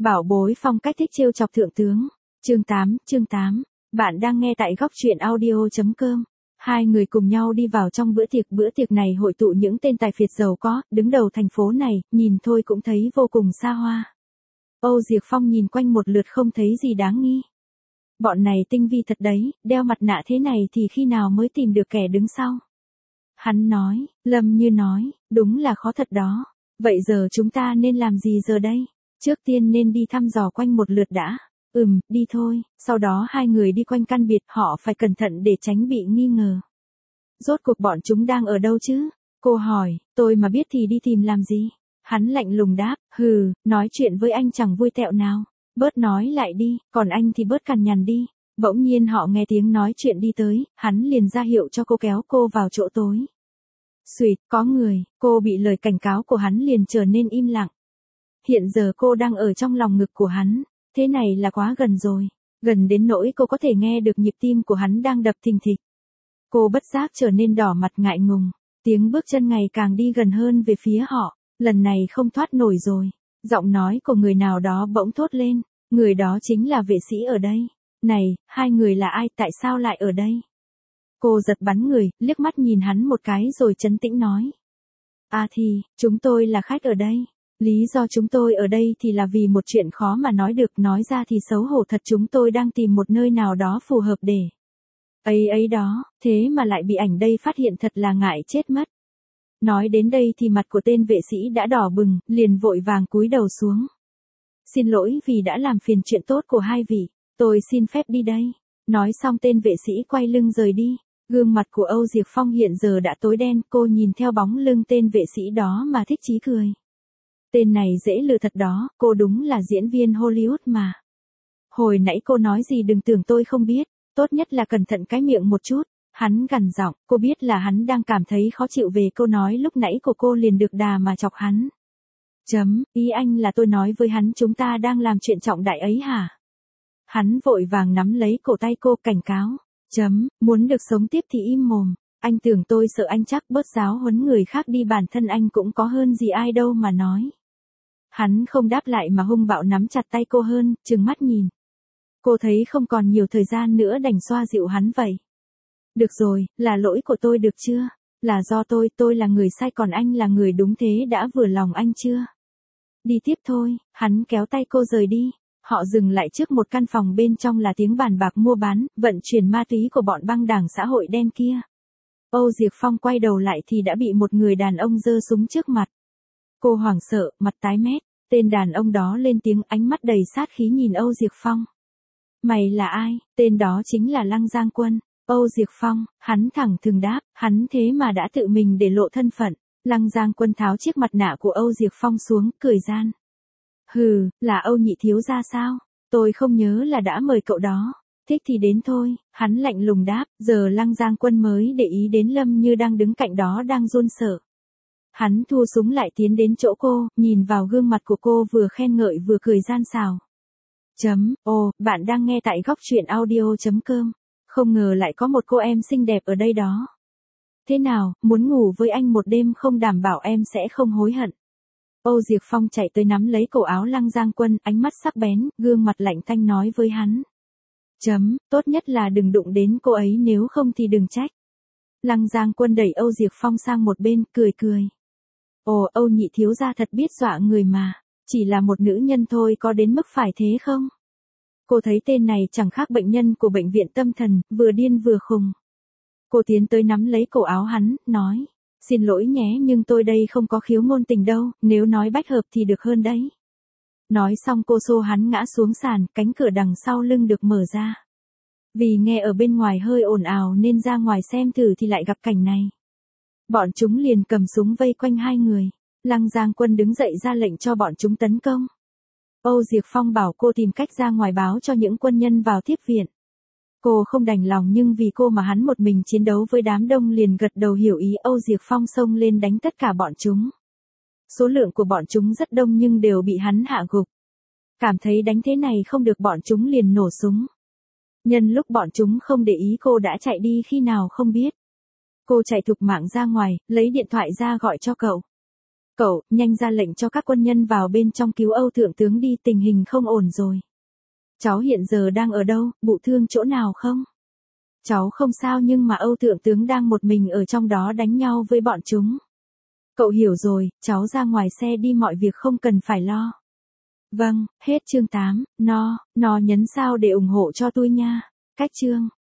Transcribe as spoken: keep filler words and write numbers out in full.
Bảo bối phong cách thích trêu chọc thượng tướng. Chương tám, chương tám. Bạn đang nghe tại góc truyện audio chấm com. Hai người cùng nhau đi vào trong bữa tiệc. Bữa tiệc này hội tụ những tên tài phiệt giàu có, đứng đầu thành phố này, nhìn thôi cũng thấy vô cùng xa hoa. Âu Diệp Phong nhìn quanh một lượt không thấy gì đáng nghi. Bọn này tinh vi thật đấy, đeo mặt nạ thế này thì khi nào mới tìm được kẻ đứng sau. Hắn nói, Lâm Như nói, đúng là khó thật đó. Vậy giờ chúng ta nên làm gì giờ đây? Trước tiên nên đi thăm dò quanh một lượt đã. Ừm, đi thôi. Sau đó hai người đi quanh căn biệt, họ phải cẩn thận để tránh bị nghi ngờ. Rốt cuộc bọn chúng đang ở đâu chứ? Cô hỏi, tôi mà biết thì đi tìm làm gì? Hắn lạnh lùng đáp, hừ, nói chuyện với anh chẳng vui tẹo nào. Bớt nói lại đi, còn anh thì bớt cằn nhằn đi. Bỗng nhiên họ nghe tiếng nói chuyện đi tới, hắn liền ra hiệu cho cô kéo cô vào chỗ tối. Xuỵt, có người, cô bị lời cảnh cáo của hắn liền trở nên im lặng. Hiện giờ cô đang ở trong lòng ngực của hắn, thế này là quá gần rồi, gần đến nỗi cô có thể nghe được nhịp tim của hắn đang đập thình thịch. Cô bất giác trở nên đỏ mặt ngại ngùng, tiếng bước chân ngày càng đi gần hơn về phía họ, lần này không thoát nổi rồi. Giọng nói của người nào đó bỗng thốt lên, người đó chính là vệ sĩ ở đây. Này, hai người là ai, tại sao lại ở đây? Cô giật bắn người, liếc mắt nhìn hắn một cái rồi trấn tĩnh nói. À thì, chúng tôi là khách ở đây. Lý do chúng tôi ở đây thì là vì một chuyện khó mà nói được, nói ra thì xấu hổ thật, chúng tôi đang tìm một nơi nào đó phù hợp để... ấy ấy đó, thế mà lại bị ảnh đây phát hiện, thật là ngại chết mất. Nói đến đây thì mặt của tên vệ sĩ đã đỏ bừng, liền vội vàng cúi đầu xuống. Xin lỗi vì đã làm phiền chuyện tốt của hai vị, tôi xin phép đi đây. Nói xong tên vệ sĩ quay lưng rời đi. Gương mặt của Âu Diệp Phong hiện giờ đã tối đen, cô nhìn theo bóng lưng tên vệ sĩ đó mà thích chí cười. Tên này dễ lừa thật đó, cô đúng là diễn viên Hollywood mà. Hồi nãy cô nói gì đừng tưởng tôi không biết, tốt nhất là cẩn thận cái miệng một chút. Hắn gằn giọng, cô biết là hắn đang cảm thấy khó chịu về câu nói lúc nãy của cô, liền được đà mà chọc hắn. Chấm, ý anh là tôi nói với hắn chúng ta đang làm chuyện trọng đại ấy hả? Hắn vội vàng nắm lấy cổ tay cô, cảnh cáo. Chấm, muốn được sống tiếp thì im mồm. Anh tưởng tôi sợ anh chắc, bớt giáo huấn người khác đi, bản thân anh cũng có hơn gì ai đâu mà nói. Hắn không đáp lại mà hung bạo nắm chặt tay cô hơn, trừng mắt nhìn. Cô thấy không còn nhiều thời gian nữa đành xoa dịu hắn vậy. Được rồi, là lỗi của tôi được chưa? Là do tôi, tôi là người sai còn anh là người đúng, thế đã vừa lòng anh chưa? Đi tiếp thôi, hắn kéo tay cô rời đi. Họ dừng lại trước một căn phòng, bên trong là tiếng bàn bạc mua bán, vận chuyển ma túy của bọn băng đảng xã hội đen kia. Âu Diệp Phong quay đầu lại thì đã bị một người đàn ông giơ súng trước mặt. Cô hoảng sợ, mặt tái mét, tên đàn ông đó lên tiếng, ánh mắt đầy sát khí nhìn Âu Diệp Phong. Mày là ai? Tên đó chính là Lăng Giang Quân. Âu Diệp Phong, hắn thẳng thừng đáp, hắn thế mà đã tự mình để lộ thân phận. Lăng Giang Quân tháo chiếc mặt nạ của Âu Diệp Phong xuống, cười gian. Hừ, là Âu nhị thiếu gia sao? Tôi không nhớ là đã mời cậu đó. Thích thì đến thôi, hắn lạnh lùng đáp. Giờ Lăng Giang Quân mới để ý đến Lâm Như đang đứng cạnh đó đang run sợ. Hắn thu súng lại tiến đến chỗ cô, nhìn vào gương mặt của cô, vừa khen ngợi vừa cười gian xào. Chấm, ồ, bạn đang nghe tại góc truyện audio chấm com. Không ngờ lại có một cô em xinh đẹp ở đây đó. Thế nào, muốn ngủ với anh một đêm không, đảm bảo em sẽ không hối hận. Âu Diệp Phong chạy tới nắm lấy cổ áo Lăng Giang Quân, ánh mắt sắc bén, gương mặt lạnh tanh nói với hắn. Chấm, tốt nhất là đừng đụng đến cô ấy, nếu không thì đừng trách. Lăng Giang Quân đẩy Âu Diệp Phong sang một bên, cười cười. Ồ, Âu nhị thiếu gia thật biết dọa người mà, chỉ là một nữ nhân thôi, có đến mức phải thế không? Cô thấy tên này chẳng khác bệnh nhân của bệnh viện tâm thần, vừa điên vừa khùng. Cô tiến tới nắm lấy cổ áo hắn, nói. Xin lỗi nhé, nhưng tôi đây không có khiếu ngôn tình đâu, nếu nói bách hợp thì được hơn đấy. Nói xong cô xô hắn ngã xuống sàn, cánh cửa đằng sau lưng được mở ra. Vì nghe ở bên ngoài hơi ồn ào nên ra ngoài xem thử thì lại gặp cảnh này. Bọn chúng liền cầm súng vây quanh hai người. Lăng Giang Quân đứng dậy ra lệnh cho bọn chúng tấn công. Âu Diệp Phong bảo cô tìm cách ra ngoài báo cho những quân nhân vào tiếp viện. Cô không đành lòng, nhưng vì cô mà hắn một mình chiến đấu với đám đông, liền gật đầu hiểu ý. Âu Diệp Phong xông lên đánh tất cả bọn chúng. Số lượng của bọn chúng rất đông nhưng đều bị hắn hạ gục. Cảm thấy đánh thế này không được, bọn chúng liền nổ súng. Nhân lúc bọn chúng không để ý, cô đã chạy đi khi nào không biết. Cô chạy thục mạng ra ngoài, lấy điện thoại ra gọi cho cậu. Cậu, nhanh ra lệnh cho các quân nhân vào bên trong cứu Âu thượng tướng đi, tình hình không ổn rồi. Cháu hiện giờ đang ở đâu, bụ thương chỗ nào không? Cháu không sao nhưng mà Âu thượng tướng đang một mình ở trong đó đánh nhau với bọn chúng. Cậu hiểu rồi, cháu ra ngoài xe đi, mọi việc không cần phải lo. Vâng, hết chương tám, no, no nhấn sao để ủng hộ cho tôi nha. Cách chương.